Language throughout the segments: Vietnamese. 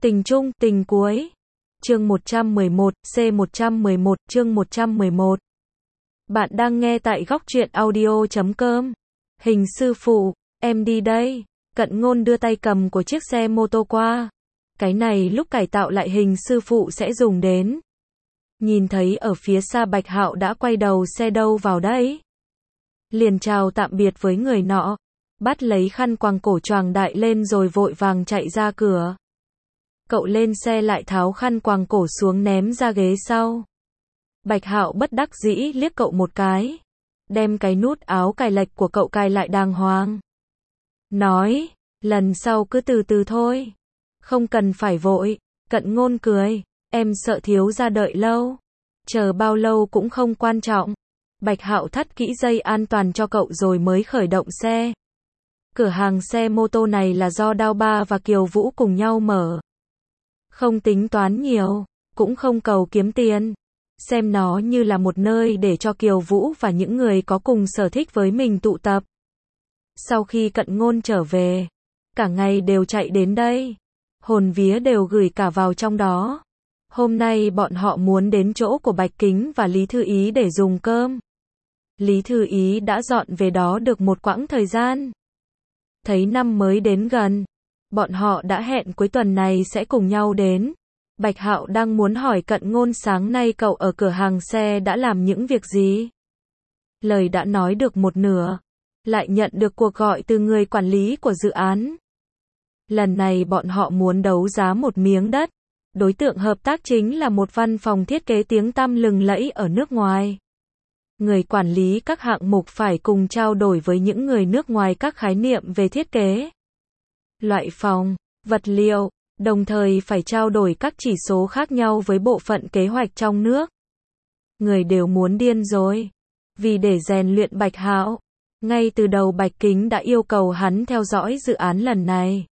Tình chung, tình cuối. Chương 111, C111, chương 111. Bạn đang nghe tại góc truyện audio.com. Hình sư phụ, em đi đây. Cận Ngôn đưa tay cầm của chiếc xe mô tô qua. Cái này lúc cải tạo lại hình sư phụ sẽ dùng đến. Nhìn thấy ở phía xa Bạch Hạo đã quay đầu xe đâu vào đấy. Liền chào tạm biệt với người nọ. Bắt lấy khăn quàng cổ choàng đại lên rồi vội vàng chạy ra cửa. Cậu lên xe lại tháo khăn quàng cổ xuống ném ra ghế sau. Bạch Hạo bất đắc dĩ liếc cậu một cái. Đem cái nút áo cài lệch của cậu cài lại đàng hoàng. Nói, lần sau cứ từ từ thôi. Không cần phải vội. Cận Ngôn cười, em sợ thiếu gia đợi lâu. Chờ bao lâu cũng không quan trọng. Bạch Hạo thắt kỹ dây an toàn cho cậu rồi mới khởi động xe. Cửa hàng xe mô tô này là do Đao Ba và Kiều Vũ cùng nhau mở. Không tính toán nhiều, cũng không cầu kiếm tiền. Xem nó như là một nơi để cho Kiều Vũ và những người có cùng sở thích với mình tụ tập. Sau khi Cận Ngôn trở về, cả ngày đều chạy đến đây. Hồn vía đều gửi cả vào trong đó. Hôm nay bọn họ muốn đến chỗ của Bạch Kính và Lý Thư Ý để dùng cơm. Lý Thư Ý đã dọn về đó được một quãng thời gian. Thấy năm mới đến gần, bọn họ đã hẹn cuối tuần này sẽ cùng nhau đến. Bạch Hạo đang muốn hỏi Cận Ngôn sáng nay cậu ở cửa hàng xe đã làm những việc gì. Lời đã nói được một nửa, lại nhận được cuộc gọi từ người quản lý của dự án. Lần này bọn họ muốn đấu giá một miếng đất. Đối tượng hợp tác chính là một văn phòng thiết kế tiếng tăm lừng lẫy ở nước ngoài. Người quản lý các hạng mục phải cùng trao đổi với những người nước ngoài các khái niệm về thiết kế, loại phòng, vật liệu, đồng thời phải trao đổi các chỉ số khác nhau với bộ phận kế hoạch trong nước. Người đều muốn điên rồi. Vì để rèn luyện Bạch Hạo, ngay từ đầu Bạch Kính đã yêu cầu hắn theo dõi dự án lần này.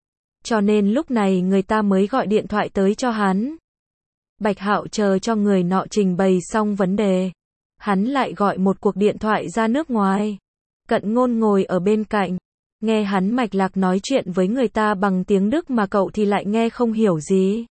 Cho nên lúc này người ta mới gọi điện thoại tới cho hắn. Bạch Hạo chờ cho người nọ trình bày xong vấn đề. Hắn lại gọi một cuộc điện thoại ra nước ngoài. Cận Ngôn ngồi ở bên cạnh. Nghe hắn mạch lạc nói chuyện với người ta bằng tiếng Đức mà cậu thì lại nghe không hiểu gì.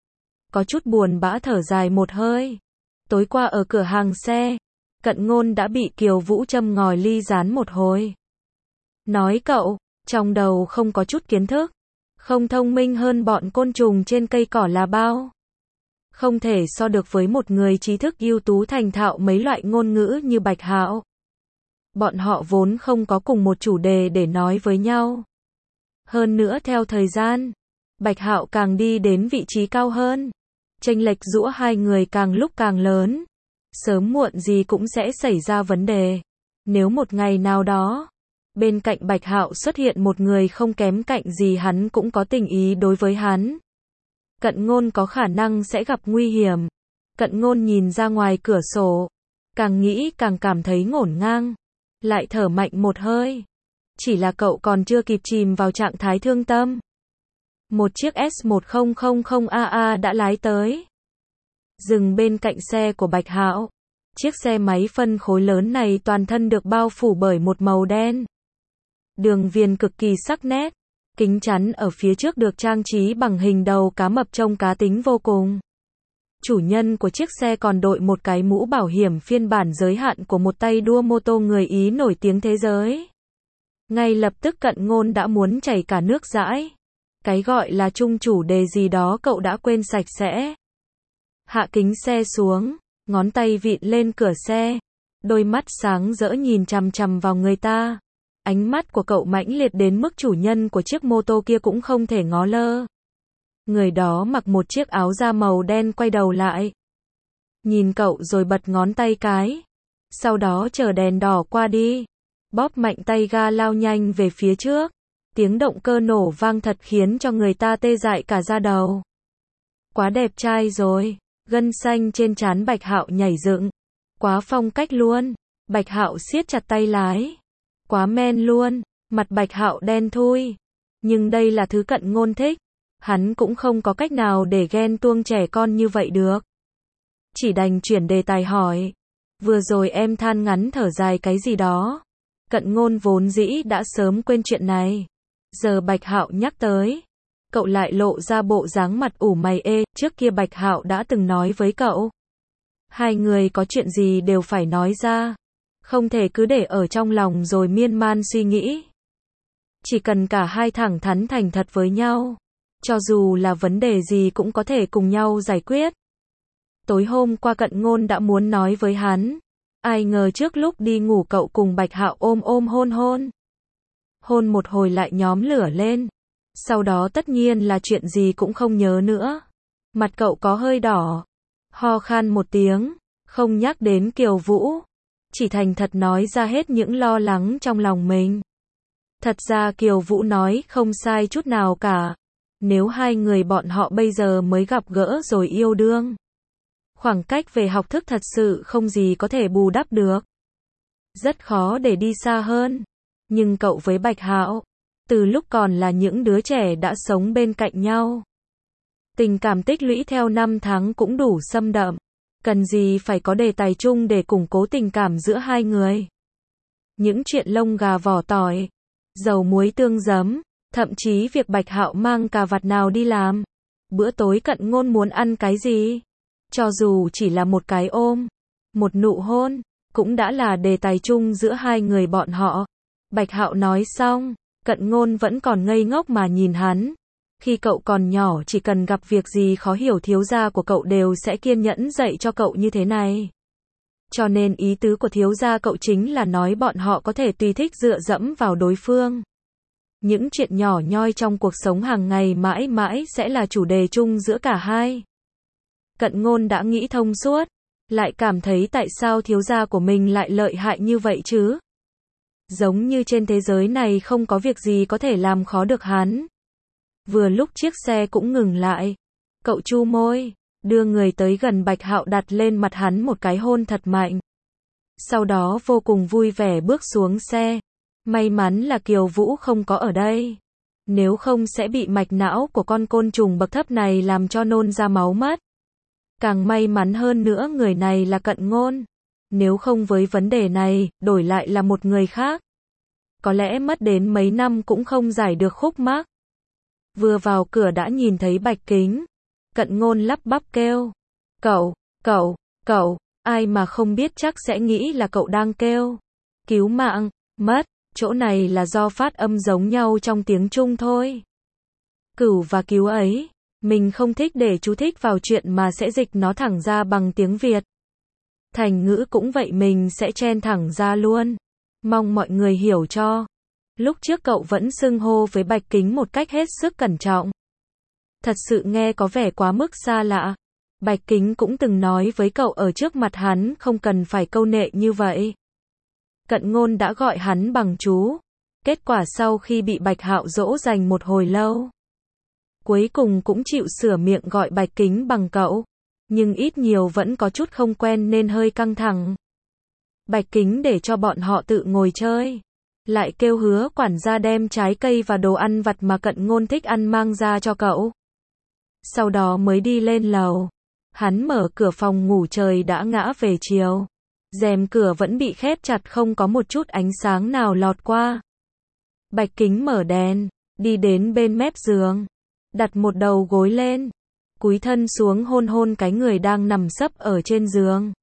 Có chút buồn bã thở dài một hơi. Tối qua ở cửa hàng xe, Cận Ngôn đã bị Kiều Vũ châm ngòi ly gián một hồi. Nói cậu, trong đầu không có chút kiến thức. Không thông minh hơn bọn côn trùng trên cây cỏ là bao. Không thể so được với một người trí thức ưu tú thành thạo mấy loại ngôn ngữ như Bạch Hạo. Bọn họ vốn không có cùng một chủ đề để nói với nhau. Hơn nữa theo thời gian, Bạch Hạo càng đi đến vị trí cao hơn. Chênh lệch giữa hai người càng lúc càng lớn. Sớm muộn gì cũng sẽ xảy ra vấn đề. Nếu một ngày nào đó, bên cạnh Bạch Hạo xuất hiện một người không kém cạnh gì hắn cũng có tình ý đối với hắn. Cận Ngôn có khả năng sẽ gặp nguy hiểm. Cận Ngôn nhìn ra ngoài cửa sổ. Càng nghĩ càng cảm thấy ngổn ngang. Lại thở mạnh một hơi. Chỉ là cậu còn chưa kịp chìm vào trạng thái thương tâm. Một chiếc S1000AA đã lái tới. Dừng bên cạnh xe của Bạch Hạo. Chiếc xe máy phân khối lớn này toàn thân được bao phủ bởi một màu đen. Đường viền cực kỳ sắc nét. Kính chắn ở phía trước được trang trí bằng hình đầu cá mập trông cá tính vô cùng. Chủ nhân của chiếc xe còn đội một cái mũ bảo hiểm phiên bản giới hạn của một tay đua mô tô người Ý nổi tiếng thế giới. Ngay lập tức Cận Ngôn đã muốn chảy cả nước dãi. Cái gọi là chung chủ đề gì đó cậu đã quên sạch sẽ. Hạ kính xe xuống, ngón tay vịn lên cửa xe. Đôi mắt sáng rỡ nhìn chằm chằm vào người ta. Ánh mắt của cậu mãnh liệt đến mức chủ nhân của chiếc mô tô kia cũng không thể ngó lơ. Người đó mặc một chiếc áo da màu đen quay đầu lại. Nhìn cậu rồi bật ngón tay cái. Sau đó chờ đèn đỏ qua đi. Bóp mạnh tay ga lao nhanh về phía trước. Tiếng động cơ nổ vang thật khiến cho người ta tê dại cả da đầu. Quá đẹp trai rồi. Gân xanh trên trán Bạch Hạo nhảy dựng. Quá phong cách luôn. Bạch Hạo siết chặt tay lái. Quá men luôn, mặt Bạch Hạo đen thui. Nhưng đây là thứ Cận Ngôn thích. Hắn cũng không có cách nào để ghen tuông trẻ con như vậy được. Chỉ đành chuyển đề tài hỏi. Vừa rồi em than ngắn thở dài cái gì đó. Cận Ngôn vốn dĩ đã sớm quên chuyện này. Giờ Bạch Hạo nhắc tới. cậu lại lộ ra bộ dáng mặt ủ mày ê, trước kia Bạch Hạo đã từng nói với cậu. Hai người có chuyện gì đều phải nói ra. Không thể cứ để ở trong lòng rồi miên man suy nghĩ. Chỉ cần cả hai thẳng thắn thành thật với nhau. Cho dù là vấn đề gì cũng có thể cùng nhau giải quyết. Tối hôm qua Cận Ngôn đã muốn nói với hắn. Ai ngờ trước lúc đi ngủ cậu cùng Bạch Hạo ôm ôm hôn hôn. Hôn một hồi lại nhóm lửa lên. Sau đó tất nhiên là chuyện gì cũng không nhớ nữa. Mặt cậu có hơi đỏ. Ho khan một tiếng. Không nhắc đến Kiều Vũ. Chỉ thành thật nói ra hết những lo lắng trong lòng mình. Thật ra Kiều Vũ nói không sai chút nào cả. Nếu hai người bọn họ bây giờ mới gặp gỡ rồi yêu đương. Khoảng cách về học thức thật sự không gì có thể bù đắp được. Rất khó để đi xa hơn. Nhưng cậu với Bạch Hạo, từ lúc còn là những đứa trẻ đã sống bên cạnh nhau. Tình cảm tích lũy theo năm tháng cũng đủ xâm đậm. Cần gì phải có đề tài chung để củng cố tình cảm giữa hai người. Những chuyện lông gà vỏ tỏi, dầu muối tương giấm, thậm chí việc Bạch Hạo mang cà vạt nào đi làm. Bữa tối Cận Ngôn muốn ăn cái gì? Cho dù chỉ là một cái ôm, một nụ hôn, cũng đã là đề tài chung giữa hai người bọn họ. Bạch Hạo nói xong, Cận Ngôn vẫn còn ngây ngốc mà nhìn hắn. Khi cậu còn nhỏ chỉ cần gặp việc gì khó hiểu thiếu gia của cậu đều sẽ kiên nhẫn dạy cho cậu như thế này. Cho nên ý tứ của thiếu gia cậu chính là nói bọn họ có thể tùy thích dựa dẫm vào đối phương. Những chuyện nhỏ nhoi trong cuộc sống hàng ngày mãi mãi sẽ là chủ đề chung giữa cả hai. Cận Ngôn đã nghĩ thông suốt, lại cảm thấy tại sao thiếu gia của mình lại lợi hại như vậy chứ? Giống như trên thế giới này không có việc gì có thể làm khó được hắn. Vừa lúc chiếc xe cũng ngừng lại, cậu chu môi, đưa người tới gần Bạch Hạo đặt lên mặt hắn một cái hôn thật mạnh. Sau đó vô cùng vui vẻ bước xuống xe. May mắn là Kiều Vũ không có ở đây. Nếu không sẽ bị mạch não của con côn trùng bậc thấp này làm cho nôn ra máu mất. Càng may mắn hơn nữa người này là Cận Ngôn. Nếu không với vấn đề này, đổi lại là một người khác. Có lẽ mất đến mấy năm cũng không giải được khúc mắc. Vừa vào cửa đã nhìn thấy Bạch Kính. Cận Ngôn lắp bắp kêu. Cậu, ai mà không biết chắc sẽ nghĩ là cậu đang kêu. Cứu mạng, mất, chỗ này là do phát âm giống nhau trong tiếng Trung thôi. Cửu và cứu ấy, mình không thích để chú thích vào chuyện mà sẽ dịch nó thẳng ra bằng tiếng Việt. Thành ngữ cũng vậy mình sẽ chen thẳng ra luôn. Mong mọi người hiểu cho. Lúc trước cậu vẫn xưng hô với Bạch Kính một cách hết sức cẩn trọng. Thật sự nghe có vẻ quá mức xa lạ. Bạch Kính cũng từng nói với cậu ở trước mặt hắn không cần phải câu nệ như vậy. Cận Ngôn đã gọi hắn bằng chú. Kết quả sau khi bị Bạch Hạo dỗ dành một hồi lâu, cuối cùng cũng chịu sửa miệng gọi Bạch Kính bằng cậu. Nhưng ít nhiều vẫn có chút không quen nên hơi căng thẳng. Bạch Kính để cho bọn họ tự ngồi chơi. Lại kêu Hứa quản gia đem trái cây và đồ ăn vặt mà Cận Ngôn thích ăn mang ra cho cậu. Sau đó mới đi lên lầu. Hắn mở cửa phòng ngủ, trời đã ngã về chiều. Rèm cửa vẫn bị khép chặt không có một chút ánh sáng nào lọt qua. Bạch Kính mở đèn, đi đến bên mép giường. Đặt một đầu gối lên. Cúi thân xuống hôn hôn cái người đang nằm sấp ở trên giường.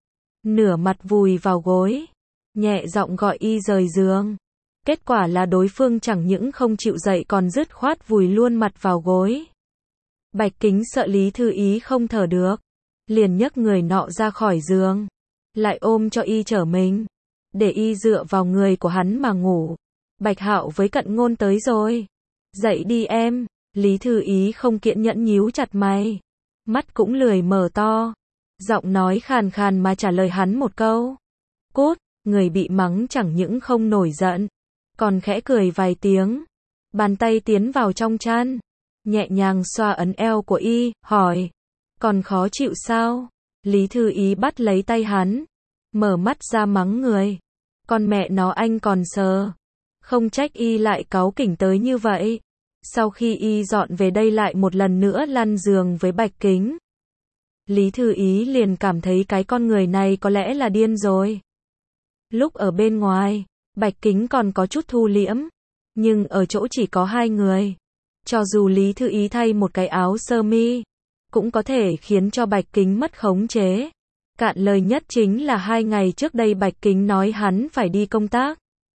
Nửa mặt vùi vào gối. Nhẹ giọng gọi y rời giường. Kết quả là đối phương chẳng những không chịu dậy còn dứt khoát vùi luôn mặt vào gối. Bạch Kính sợ Lý Thư Ý không thở được. Liền nhấc người nọ ra khỏi giường. Lại ôm cho y trở mình. Để y dựa vào người của hắn mà ngủ. Bạch Hạo với Cận Ngôn tới rồi. Dậy đi em. Lý Thư Ý không kiên nhẫn nhíu chặt mày. Mắt cũng lười mở to. Giọng nói khàn khàn mà trả lời hắn một câu. Cút, người bị mắng chẳng những không nổi giận. Còn khẽ cười vài tiếng. Bàn tay tiến vào trong chăn. Nhẹ nhàng xoa ấn eo của y, hỏi. Còn khó chịu sao? Lý Thư Ý bắt lấy tay hắn. Mở mắt ra mắng người. Con mẹ nó anh còn sờ. Không trách y lại cáu kỉnh tới như vậy. Sau khi y dọn về đây lại một lần nữa lăn giường với Bạch Kính. Lý Thư Ý liền cảm thấy cái con người này có lẽ là điên rồi. Lúc ở bên ngoài, Bạch Kính còn có chút thu liễm. Nhưng ở chỗ chỉ có hai người. Cho dù Lý Thư Ý thay một cái áo sơ mi, cũng có thể khiến cho Bạch Kính mất khống chế. Cạn lời nhất chính là 2 ngày trước đây Bạch Kính nói hắn phải đi công tác.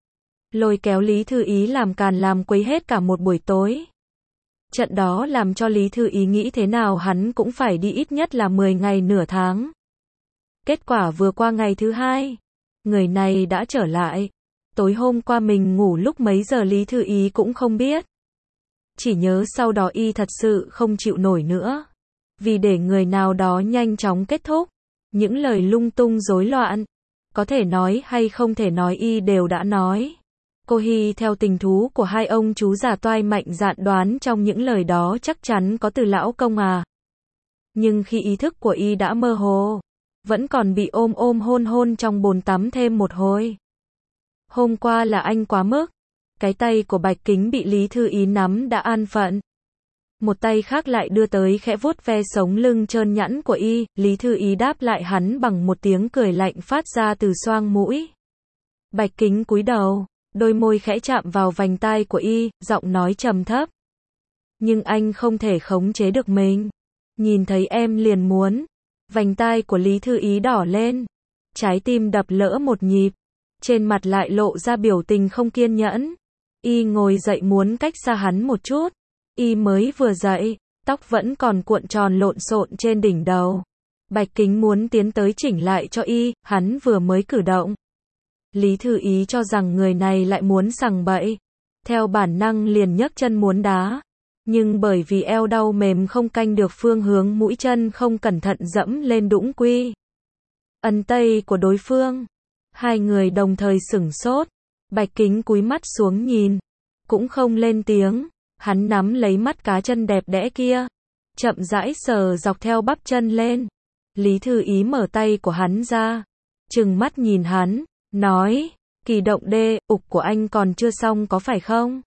Lôi kéo Lý Thư Ý làm càn làm quấy hết cả một buổi tối. Trận đó làm cho Lý Thư Ý nghĩ thế nào hắn cũng phải đi ít nhất là 10 ngày nửa tháng. Kết quả vừa qua ngày thứ 2, người này đã trở lại. Tối hôm qua mình ngủ lúc mấy giờ Lý Thư Ý cũng không biết. Chỉ nhớ sau đó y thật sự không chịu nổi nữa. Vì để người nào đó nhanh chóng kết thúc. Những lời lung tung rối loạn. Có thể nói hay không thể nói y đều đã nói. Cô Hy theo tình thú của hai ông chú già toai mạnh dạn đoán trong những lời đó chắc chắn có từ lão công à. Nhưng khi ý thức của y đã mơ hồ, vẫn còn bị ôm hôn hôn trong bồn tắm thêm một hồi. Hôm qua là anh quá mức. Cái tay của Bạch Kính bị Lý Thư Ý nắm đã an phận. Một tay khác lại đưa tới khẽ vuốt ve sống lưng trơn nhẵn của y, Lý Thư Ý đáp lại hắn bằng một tiếng cười lạnh phát ra từ xoang mũi. Bạch Kính cúi đầu, đôi môi khẽ chạm vào vành tai của y, giọng nói trầm thấp. Nhưng anh không thể khống chế được mình. Nhìn thấy em liền muốn. Vành tai của Lý Thư Ý đỏ lên. Trái tim đập lỡ một nhịp. Trên mặt lại lộ ra biểu tình không kiên nhẫn. Y ngồi dậy muốn cách xa hắn một chút. Y mới vừa dậy, tóc vẫn còn cuộn tròn lộn xộn trên đỉnh đầu. Bạch Kính muốn tiến tới chỉnh lại cho y, hắn vừa mới cử động. Lý Thư Ý cho rằng người này lại muốn sằng bậy. Theo bản năng liền nhấc chân muốn đá. Nhưng bởi vì eo đau mềm không canh được phương hướng mũi chân không cẩn thận dẫm lên đũng quy ấn tây của đối phương. Hai người đồng thời sửng sốt. Bạch Kính cúi mắt xuống nhìn. Cũng không lên tiếng. Hắn nắm lấy mắt cá chân đẹp đẽ kia. Chậm rãi sờ dọc theo bắp chân lên. Lý Thư Ý mở tay của hắn ra. Trừng mắt nhìn hắn. Nói. Kỳ động đê, ục của anh còn chưa xong có phải không?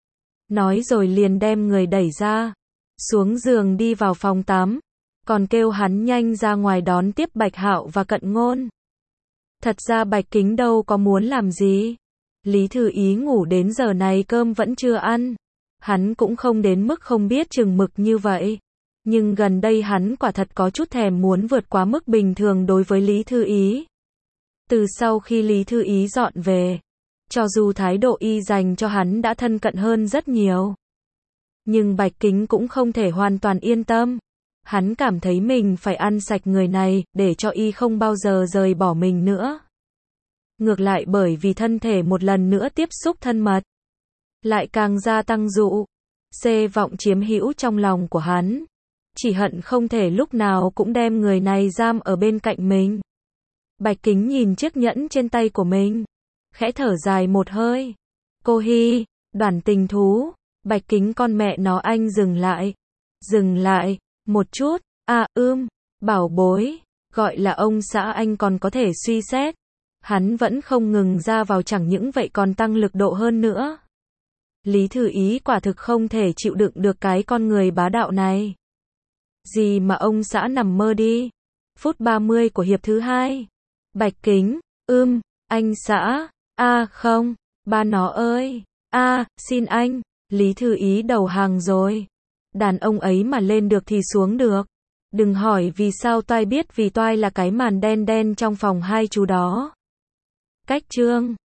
Nói rồi liền đem người đẩy ra. Xuống giường đi vào phòng tắm. Còn kêu hắn nhanh ra ngoài đón tiếp Bạch Hạo và Cận Ngôn. Thật ra Bạch Kính đâu có muốn làm gì. Lý Thư Ý ngủ đến giờ này cơm vẫn chưa ăn. Hắn cũng không đến mức không biết chừng mực như vậy. Nhưng gần đây hắn quả thật có chút thèm muốn vượt quá mức bình thường đối với Lý Thư Ý. Từ sau khi Lý Thư Ý dọn về, cho dù thái độ y dành cho hắn đã thân cận hơn rất nhiều. Nhưng Bạch Kính cũng không thể hoàn toàn yên tâm. Hắn cảm thấy mình phải ăn sạch người này, để cho y không bao giờ rời bỏ mình nữa. Ngược lại bởi vì thân thể một lần nữa tiếp xúc thân mật, lại càng gia tăng dụ, vọng chiếm hữu trong lòng của hắn. Chỉ hận không thể lúc nào cũng đem người này giam ở bên cạnh mình. Bạch Kính nhìn chiếc nhẫn trên tay của mình, khẽ thở dài một hơi. Cô Hy, Đoàn Tình Thú. Bạch Kính con mẹ nó anh dừng lại, một chút, bảo bối, gọi là ông xã anh còn có thể suy xét. Hắn vẫn không ngừng ra vào chẳng những vậy còn tăng lực độ hơn nữa. Lý Thư Ý quả thực không thể chịu đựng được cái con người bá đạo này. Gì mà ông xã nằm mơ đi. Phút 30 của hiệp thứ 2. Bạch Kính, anh xã, không, ba nó ơi, xin anh. Lý Thư Ý đầu hàng rồi. Đàn ông ấy mà lên được thì xuống được. Đừng hỏi vì sao toai biết vì toai là cái màn đen đen trong phòng hai chú đó. Cách chương